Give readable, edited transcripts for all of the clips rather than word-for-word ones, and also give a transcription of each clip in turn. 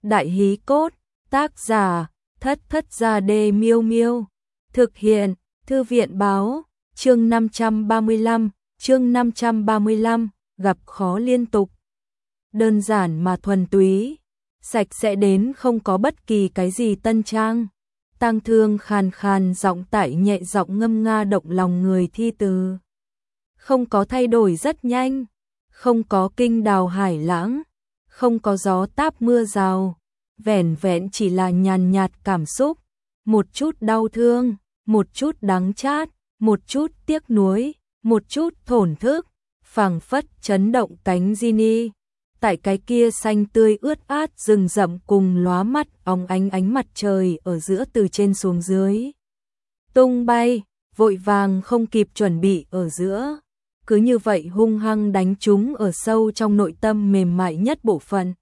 Đại hí cốt, tác giả, Thất Thất Gia Đê Miêu Miêu. Thực hiện, Thư viện báo, chương 535, gặp khó liên tục. Đơn giản mà thuần túy, sạch sẽ đến không có bất kỳ cái gì tân trang. Tang Thương khàn khàn giọng tải nhẹ giọng ngâm nga động lòng người thi từ. Không có thay đổi rất nhanh, không có kinh đào hải lãng, không có gió táp mưa rào, vẻn vẹn chỉ là nhàn nhạt cảm xúc, một chút đau thương, một chút đắng chát, một chút tiếc nuối, một chút thổn thức, phảng phất chấn động cánh Ginny. Tại cái kia xanh tươi ướt át rừng rậm cùng lóa mắt óng ánh mặt trời ở giữa từ trên xuống dưới. Tung bay, vội vàng không kịp chuẩn bị ở giữa. Cứ như vậy hung hăng đánh trúng ở sâu trong nội tâm mềm mại nhất bộ phận.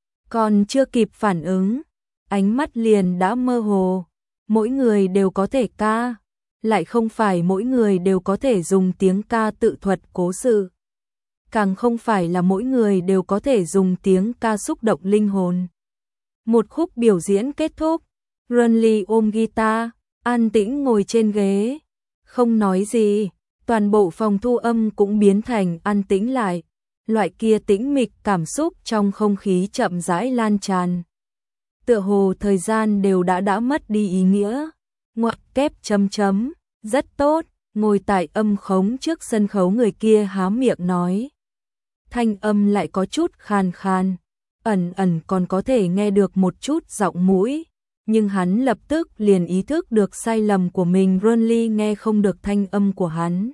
Còn chưa kịp phản ứng, ánh mắt liền đã mơ hồ. Mỗi người đều có thể ca, lại không phải mỗi người đều có thể dùng tiếng ca tự thuật cố sự. Càng không phải là mỗi người đều có thể dùng tiếng ca xúc động linh hồn. Một khúc biểu diễn kết thúc, Runley ôm guitar, an tĩnh ngồi trên ghế, không nói gì, toàn bộ phòng thu âm cũng biến thành an tĩnh lại. Loại kia tĩnh mịch cảm xúc trong không khí chậm rãi lan tràn. Tựa hồ thời gian đều đã mất đi ý nghĩa. Ngoặc kép chấm chấm, rất tốt, ngồi tại âm khống trước sân khấu người kia há miệng nói. Thanh âm lại có chút khàn khàn, ẩn còn có thể nghe được một chút giọng mũi, nhưng hắn lập tức liền ý thức được sai lầm của mình. Runley nghe không được thanh âm của hắn.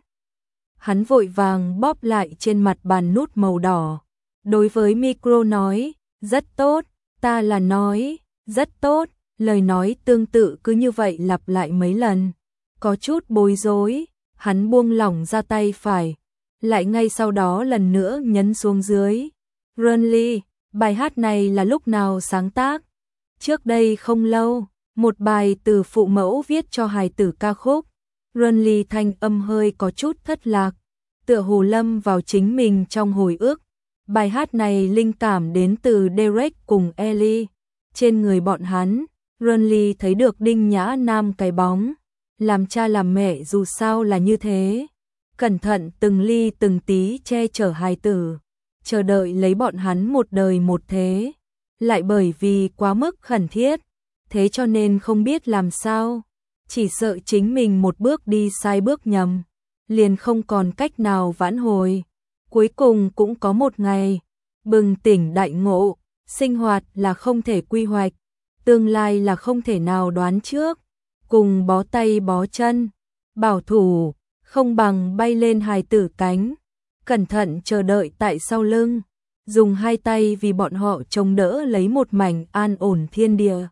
Hắn vội vàng bóp lại trên mặt bàn nút màu đỏ. Đối với micro nói, rất tốt, ta là nói, rất tốt, lời nói tương tự cứ như vậy lặp lại mấy lần. Có chút bối rối, hắn buông lỏng ra tay phải, lại ngay sau đó lần nữa nhấn xuống dưới. Runley, bài hát này là lúc nào sáng tác? Trước đây không lâu, một bài từ phụ mẫu viết cho hài tử ca khúc. Runley thanh âm hơi có chút thất lạc, tựa hồ lâm vào chính mình trong hồi ức. Bài hát này linh cảm đến từ Derek cùng Ellie. Trên người bọn hắn, Runley thấy được Đinh Nhã Nam cái bóng. Làm cha làm mẹ dù sao là như thế. Cẩn thận từng ly từng tí che chở hài tử, chờ đợi lấy bọn hắn một đời một thế. Lại bởi vì quá mức khẩn thiết, thế cho nên không biết làm sao. Chỉ sợ chính mình một bước đi sai bước nhầm, liền không còn cách nào vãn hồi. Cuối cùng cũng có một ngày, bừng tỉnh đại ngộ, sinh hoạt là không thể quy hoạch, tương lai là không thể nào đoán trước. Cùng bó tay bó chân, bảo thủ, không bằng bay lên hài tử cánh, cẩn thận chờ đợi tại sau lưng, dùng hai tay vì bọn họ chống đỡ lấy một mảnh an ổn thiên địa.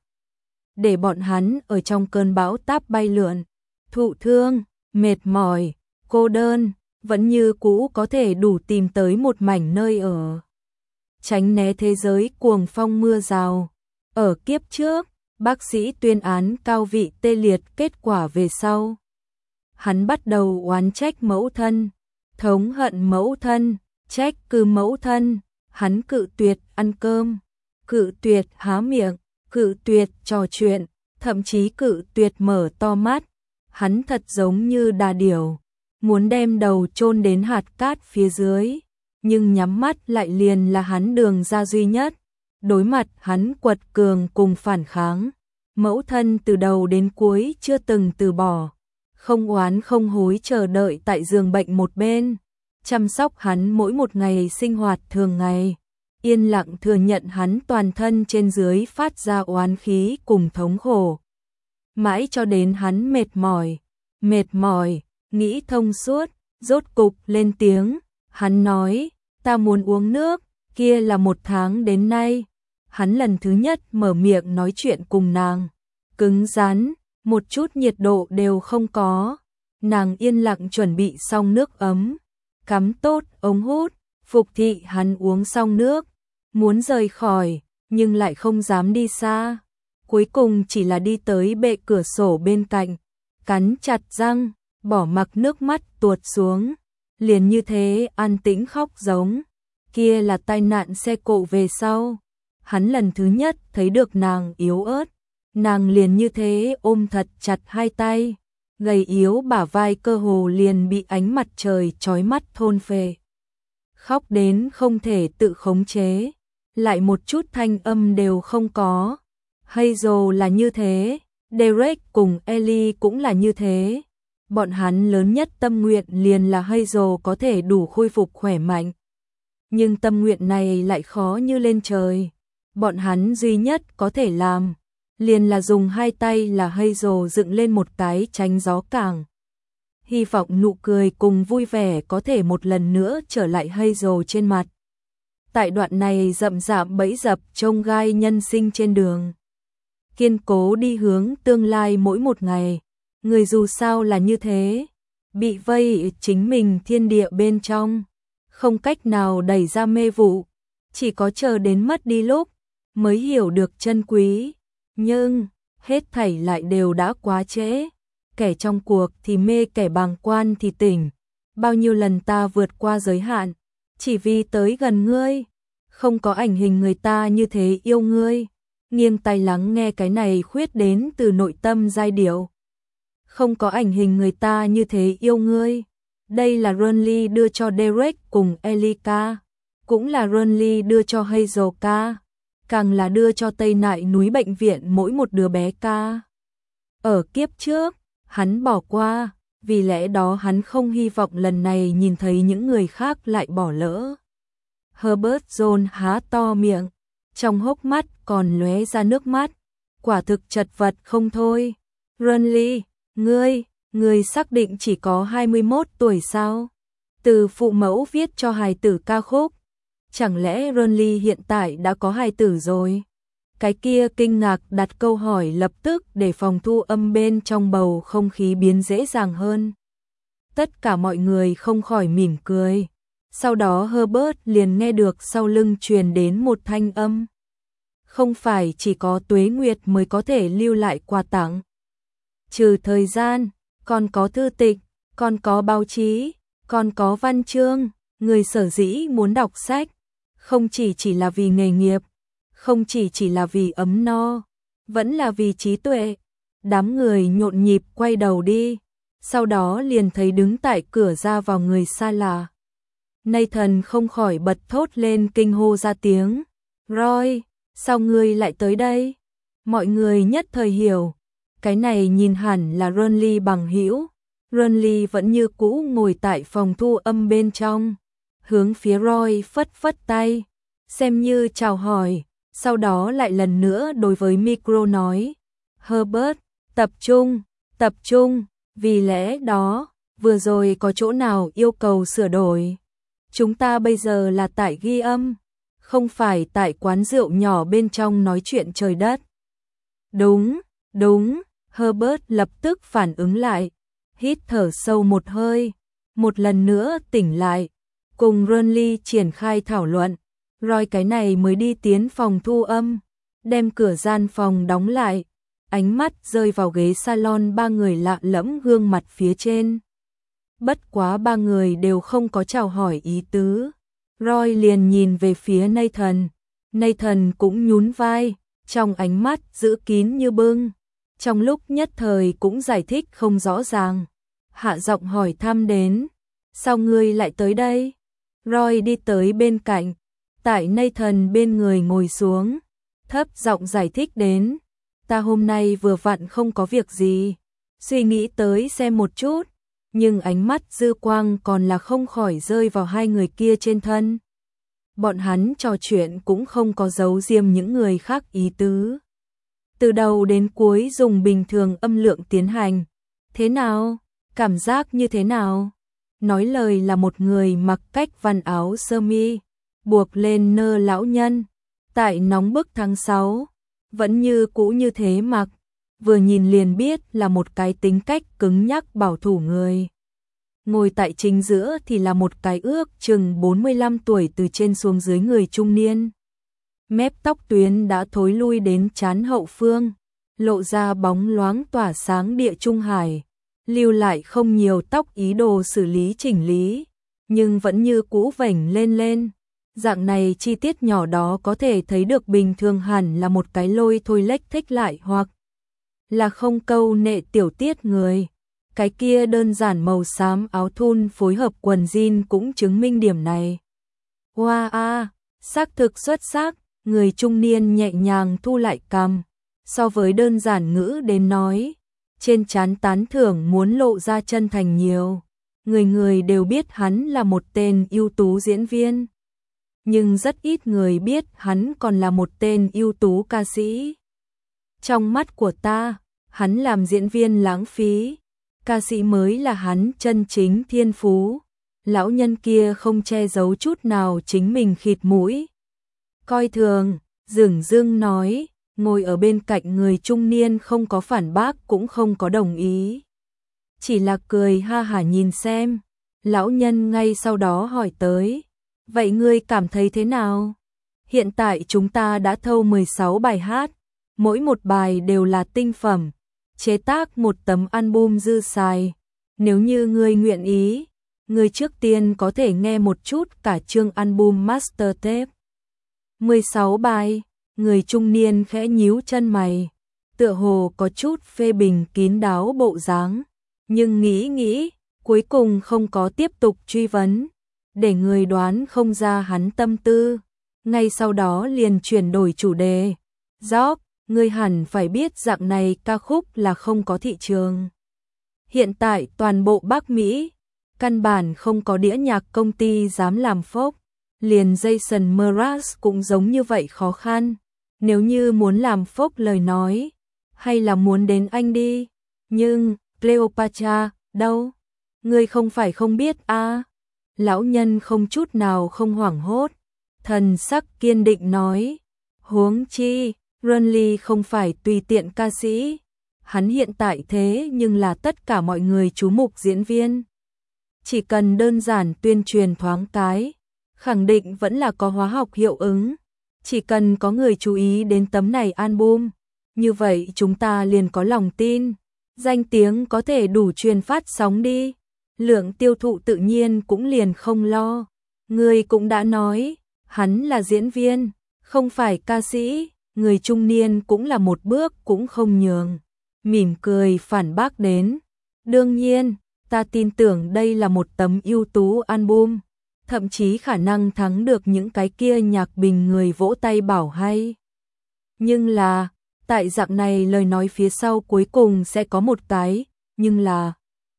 Để bọn hắn ở trong cơn bão táp bay lượn, thụ thương, mệt mỏi, cô đơn, vẫn như cũ có thể đủ tìm tới một mảnh nơi ở. Tránh né thế giới cuồng phong mưa rào. Ở kiếp trước, bác sĩ tuyên án cao vị tê liệt kết quả về sau. Hắn bắt đầu oán trách mẫu thân, thống hận mẫu thân, trách cứ mẫu thân. Hắn cự tuyệt ăn cơm, cự tuyệt há miệng, cự tuyệt trò chuyện, thậm chí cự tuyệt mở to mắt. Hắn thật giống như đà điểu, muốn đem đầu chôn đến hạt cát phía dưới, nhưng nhắm mắt lại liền là hắn đường ra duy nhất. Đối mặt hắn quật cường cùng phản kháng, mẫu thân từ đầu đến cuối chưa từng từ bỏ, không oán không hối chờ đợi tại giường bệnh một bên, chăm sóc hắn mỗi một ngày sinh hoạt thường ngày, yên lặng thừa nhận hắn toàn thân trên dưới phát ra oán khí cùng thống khổ. Mãi cho đến hắn mệt mỏi, nghĩ thông suốt, rốt cục lên tiếng, hắn nói, ta muốn uống nước. Kia là 1 tháng đến nay, hắn lần thứ nhất mở miệng nói chuyện cùng nàng, cứng rắn, một chút nhiệt độ đều không có. Nàng yên lặng chuẩn bị xong nước ấm, cắm tốt ống hút, phục thị hắn uống xong nước, muốn rời khỏi, nhưng lại không dám đi xa. Cuối cùng chỉ là đi tới bệ cửa sổ bên cạnh, cắn chặt răng, bỏ mặc nước mắt tuột xuống, liền như thế an tĩnh khóc giống. Kia là tai nạn xe cộ về sau. hắn lần thứ nhất thấy được nàng yếu ớt, nàng liền như thế ôm thật chặt hai tay, gầy yếu bả vai cơ hồ liền bị ánh mặt trời chói mắt thôn phệ. Khóc đến không thể tự khống chế, lại một chút thanh âm đều không có. Hazel là như thế, Derek cùng Ellie cũng là như thế. Bọn hắn lớn nhất tâm nguyện liền là Hazel có thể đủ khôi phục khỏe mạnh. Nhưng tâm nguyện này lại khó như lên trời. Bọn hắn duy nhất có thể làm, liền là dùng hai tay là Hazel dựng lên một cái tránh gió cảng. Hy vọng nụ cười cùng vui vẻ có thể một lần nữa trở lại Hazel trên mặt. Tại đoạn này rậm rạp bẫy dập chông gai nhân sinh trên đường. Kiên cố đi hướng tương lai mỗi một ngày. Người dù sao là như thế, bị vây chính mình thiên địa bên trong, không cách nào đẩy ra mê vụ, chỉ có chờ đến mất đi lúc mới hiểu được chân quý, nhưng hết thảy lại đều đã quá trễ. Kẻ trong cuộc thì mê, kẻ bàng quan thì tỉnh. Bao nhiêu lần ta vượt qua giới hạn, chỉ vì tới gần ngươi, không có ảnh hình người ta như thế yêu ngươi. Nghiêng tai lắng nghe cái này khuyết đến từ nội tâm giai điệu. Không có ảnh hình người ta như thế yêu ngươi. Đây là Ronly đưa cho Derek cùng Elika, cũng là Ronly đưa cho Hazel ca, càng là đưa cho Tây Nại núi bệnh viện mỗi một đứa bé ca. Ở kiếp trước, hắn bỏ qua, vì lẽ đó hắn không hy vọng lần này nhìn thấy những người khác lại bỏ lỡ. Herbert John há to miệng, trong hốc mắt còn lóe ra nước mắt, quả thực chật vật không thôi. Ronly, ngươi xác định chỉ có 21 tuổi sao? Từ phụ mẫu viết cho hài tử ca khúc, chẳng lẽ Ronly hiện tại đã có hài tử rồi? Cái kia kinh ngạc đặt câu hỏi lập tức để phòng thu âm bên trong bầu không khí biến dễ dàng hơn. Tất cả mọi người không khỏi mỉm cười. Sau đó Herbert liền nghe được sau lưng truyền đến một thanh âm. Không phải chỉ có Tuế Nguyệt mới có thể lưu lại quà tặng. Trừ thời gian, còn có thư tịch, còn có báo chí, còn có văn chương. Người sở dĩ muốn đọc sách, không chỉ là vì nghề nghiệp, không chỉ là vì ấm no, vẫn là vì trí tuệ. Đám người nhộn nhịp quay đầu đi, sau đó liền thấy đứng tại cửa ra vào người xa lạ. Nathan không khỏi bật thốt lên kinh hô ra tiếng. Roy, sao ngươi lại tới đây? Mọi người nhất thời hiểu, cái này nhìn hẳn là Ronly bằng hữu. Ronly vẫn như cũ ngồi tại phòng thu âm bên trong, hướng phía Roy phất phất tay, xem như chào hỏi, sau đó lại lần nữa đối với micro nói. Herbert, tập trung, vì lẽ đó, vừa rồi có chỗ nào yêu cầu sửa đổi? Chúng ta bây giờ là tại ghi âm, không phải tại quán rượu nhỏ bên trong nói chuyện trời đất. Đúng, Herbert lập tức phản ứng lại, hít thở sâu một hơi, một lần nữa tỉnh lại, cùng Ronly triển khai thảo luận. Roy cái này mới đi tiến phòng thu âm, đem cửa gian phòng đóng lại, ánh mắt rơi vào ghế salon ba người lạ lẫm gương mặt phía trên. Bất quá ba người đều không có chào hỏi ý tứ. Roy liền nhìn về phía Nathan. Nathan cũng nhún vai, trong ánh mắt giữ kín như bưng. Trong lúc nhất thời cũng giải thích không rõ ràng. Hạ giọng hỏi thăm đến. Sao ngươi lại tới đây? Roy đi tới bên cạnh, tại Nathan bên người ngồi xuống, thấp giọng giải thích đến. Ta hôm nay vừa vặn không có việc gì, suy nghĩ tới xem một chút, nhưng ánh mắt dư quang còn là không khỏi rơi vào hai người kia trên thân. Bọn hắn trò chuyện cũng không có giấu giếm những người khác ý tứ. Từ đầu đến cuối dùng bình thường âm lượng tiến hành. Thế nào? Cảm giác như thế nào? Nói lời là một người mặc cách văn áo sơ mi, buộc lên nơ lão nhân. Tại nóng bức tháng 6, vẫn như cũ như thế mặc, vừa nhìn liền biết là một cái tính cách cứng nhắc bảo thủ người. Ngồi tại chính giữa thì là một cái ước chừng 45 tuổi từ trên xuống dưới người trung niên. Mép tóc tuyến đã thối lui đến trán hậu phương, lộ ra bóng loáng tỏa sáng địa trung hải, lưu lại không nhiều tóc ý đồ xử lý chỉnh lý, nhưng vẫn như cũ vểnh lên. Dạng này chi tiết nhỏ đó có thể thấy được bình thường hẳn là một cái lôi thôi lếch thếch lại hoặc là không câu nệ tiểu tiết người. Cái kia đơn giản màu xám áo thun phối hợp quần jean cũng chứng minh điểm này. Wow, xác thực xuất sắc, người trung niên nhẹ nhàng thu lại cằm. So với đơn giản ngữ đến nói, trên trán tán thưởng muốn lộ ra chân thành nhiều. Người người đều biết hắn là một tên ưu tú diễn viên. Nhưng rất ít người biết hắn còn là một tên ưu tú ca sĩ. Trong mắt của ta, hắn làm diễn viên lãng phí. Ca sĩ mới là hắn chân chính thiên phú. Lão nhân kia không che giấu chút nào chính mình khịt mũi. Coi thường, dửng dưng nói, ngồi ở bên cạnh người trung niên không có phản bác cũng không có đồng ý. Chỉ là cười ha hả nhìn xem. Lão nhân ngay sau đó hỏi tới, vậy ngươi cảm thấy thế nào? Hiện tại chúng ta đã thâu 16 bài hát, mỗi một bài đều là tinh phẩm, chế tác một tấm album dư xài. Nếu như ngươi nguyện ý, ngươi trước tiên có thể nghe một chút cả chương album master tape. 16 bài, người trung niên khẽ nhíu chân mày, tựa hồ có chút phê bình kín đáo bộ dáng, nhưng nghĩ, cuối cùng không có tiếp tục truy vấn, để người đoán không ra hắn tâm tư. Ngay sau đó liền chuyển đổi chủ đề. Jock, ngươi hẳn phải biết dạng này ca khúc là không có thị trường. Hiện tại toàn bộ Bắc Mỹ, căn bản không có đĩa nhạc công ty dám làm folk. Liền Jason Mraz cũng giống như vậy khó khăn. Nếu như muốn làm folk lời nói, hay là muốn đến Anh đi. Nhưng, Cleopatra, đâu? Ngươi không phải không biết à? Lão nhân không chút nào không hoảng hốt. Thần sắc kiên định nói. Huống chi, Runley không phải tùy tiện ca sĩ. Hắn hiện tại thế nhưng là tất cả mọi người chú mục diễn viên. Chỉ cần đơn giản tuyên truyền thoáng cái, khẳng định vẫn là có hóa học hiệu ứng. Chỉ cần có người chú ý đến tấm này album, như vậy chúng ta liền có lòng tin. Danh tiếng có thể đủ truyền phát sóng đi. Lượng tiêu thụ tự nhiên cũng liền không lo. Người cũng đã nói, hắn là diễn viên, không phải ca sĩ. Người trung niên cũng là một bước cũng không nhường. Mỉm cười phản bác đến. Đương nhiên, ta tin tưởng đây là một tấm ưu tú album. Thậm chí khả năng thắng được những cái kia nhạc bình người vỗ tay bảo hay. Nhưng là, tại dạng này lời nói phía sau cuối cùng sẽ có một cái, nhưng là.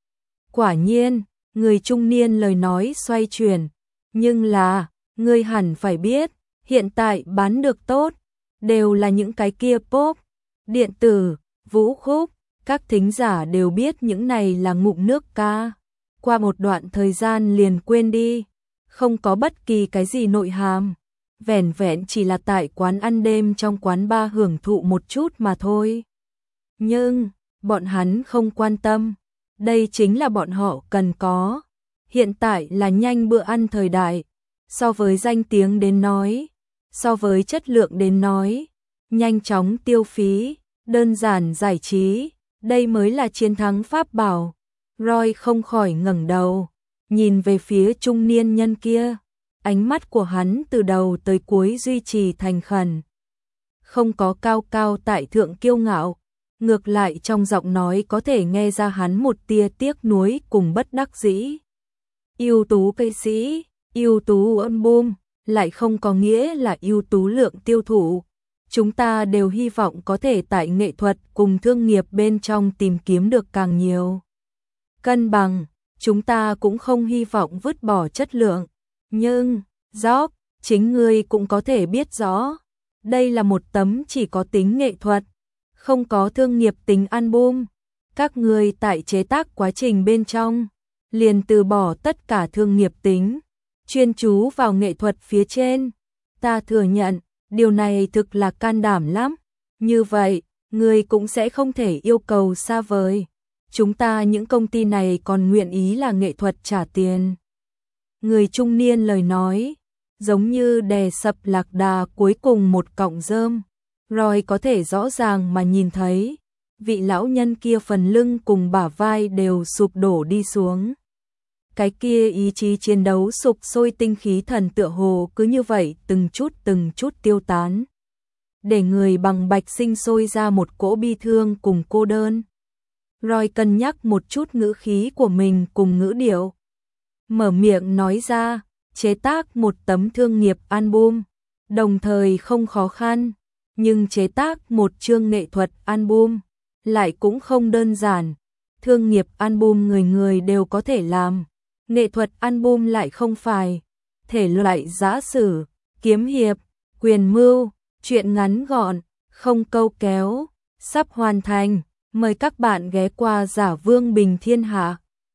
Quả nhiên, người trung niên lời nói xoay chuyển. Nhưng là, ngươi hẳn phải biết, hiện tại bán được tốt, đều là những cái kia pop, điện tử, vũ khúc, các thính giả đều biết những này là ngụm nước ca. Qua một đoạn thời gian liền quên đi, không có bất kỳ cái gì nội hàm, vẻn vẹn chỉ là tại quán ăn đêm trong quán bar hưởng thụ một chút mà thôi. Nhưng, bọn hắn không quan tâm, đây chính là bọn họ cần có. Hiện tại là nhanh bữa ăn thời đại, so với danh tiếng đến nói, so với chất lượng đến nói, nhanh chóng tiêu phí, đơn giản giải trí, đây mới là chiến thắng pháp bảo. Roy không khỏi ngẩng đầu, nhìn về phía trung niên nhân kia, ánh mắt của hắn từ đầu tới cuối duy trì thành khẩn. Không có cao cao tại thượng kiêu ngạo, ngược lại trong giọng nói có thể nghe ra hắn một tia tiếc nuối cùng bất đắc dĩ. Ưu tú ca sĩ, ưu tú album, lại không có nghĩa là ưu tú lượng tiêu thụ. Chúng ta đều hy vọng có thể tại nghệ thuật cùng thương nghiệp bên trong tìm kiếm được càng nhiều cân bằng, chúng ta cũng không hy vọng vứt bỏ chất lượng. Nhưng, Jock, chính ngươi cũng có thể biết rõ, đây là một tấm chỉ có tính nghệ thuật, không có thương nghiệp tính album. Các ngươi tại chế tác quá trình bên trong, liền từ bỏ tất cả thương nghiệp tính, chuyên chú vào nghệ thuật phía trên. Ta thừa nhận, điều này thực là can đảm lắm. Như vậy, ngươi cũng sẽ không thể yêu cầu xa vời. Chúng ta những công ty này còn nguyện ý là nghệ thuật trả tiền. Người trung niên lời nói, giống như đè sập lạc đà cuối cùng một cọng rơm. Roy có thể rõ ràng mà nhìn thấy, vị lão nhân kia phần lưng cùng bả vai đều sụp đổ đi xuống. cái kia ý chí chiến đấu sục sôi tinh khí thần tựa hồ cứ như vậy từng chút tiêu tán. Để người bằng bạch sinh sôi ra một cỗ bi thương cùng cô đơn. Roy cân nhắc một chút ngữ khí của mình cùng ngữ điệu. Mở miệng nói ra, chế tác một tấm thương nghiệp album, đồng thời không khó khăn, nhưng chế tác một chương nghệ thuật album lại cũng không đơn giản. Thương nghiệp album người người đều có thể làm, nghệ thuật album lại không phải. Thể loại giã sử, kiếm hiệp, quyền mưu, truyện ngắn gọn, không câu kéo, sắp hoàn thành. Mời các bạn ghé qua Giả Vương Bình Thiên Hạ.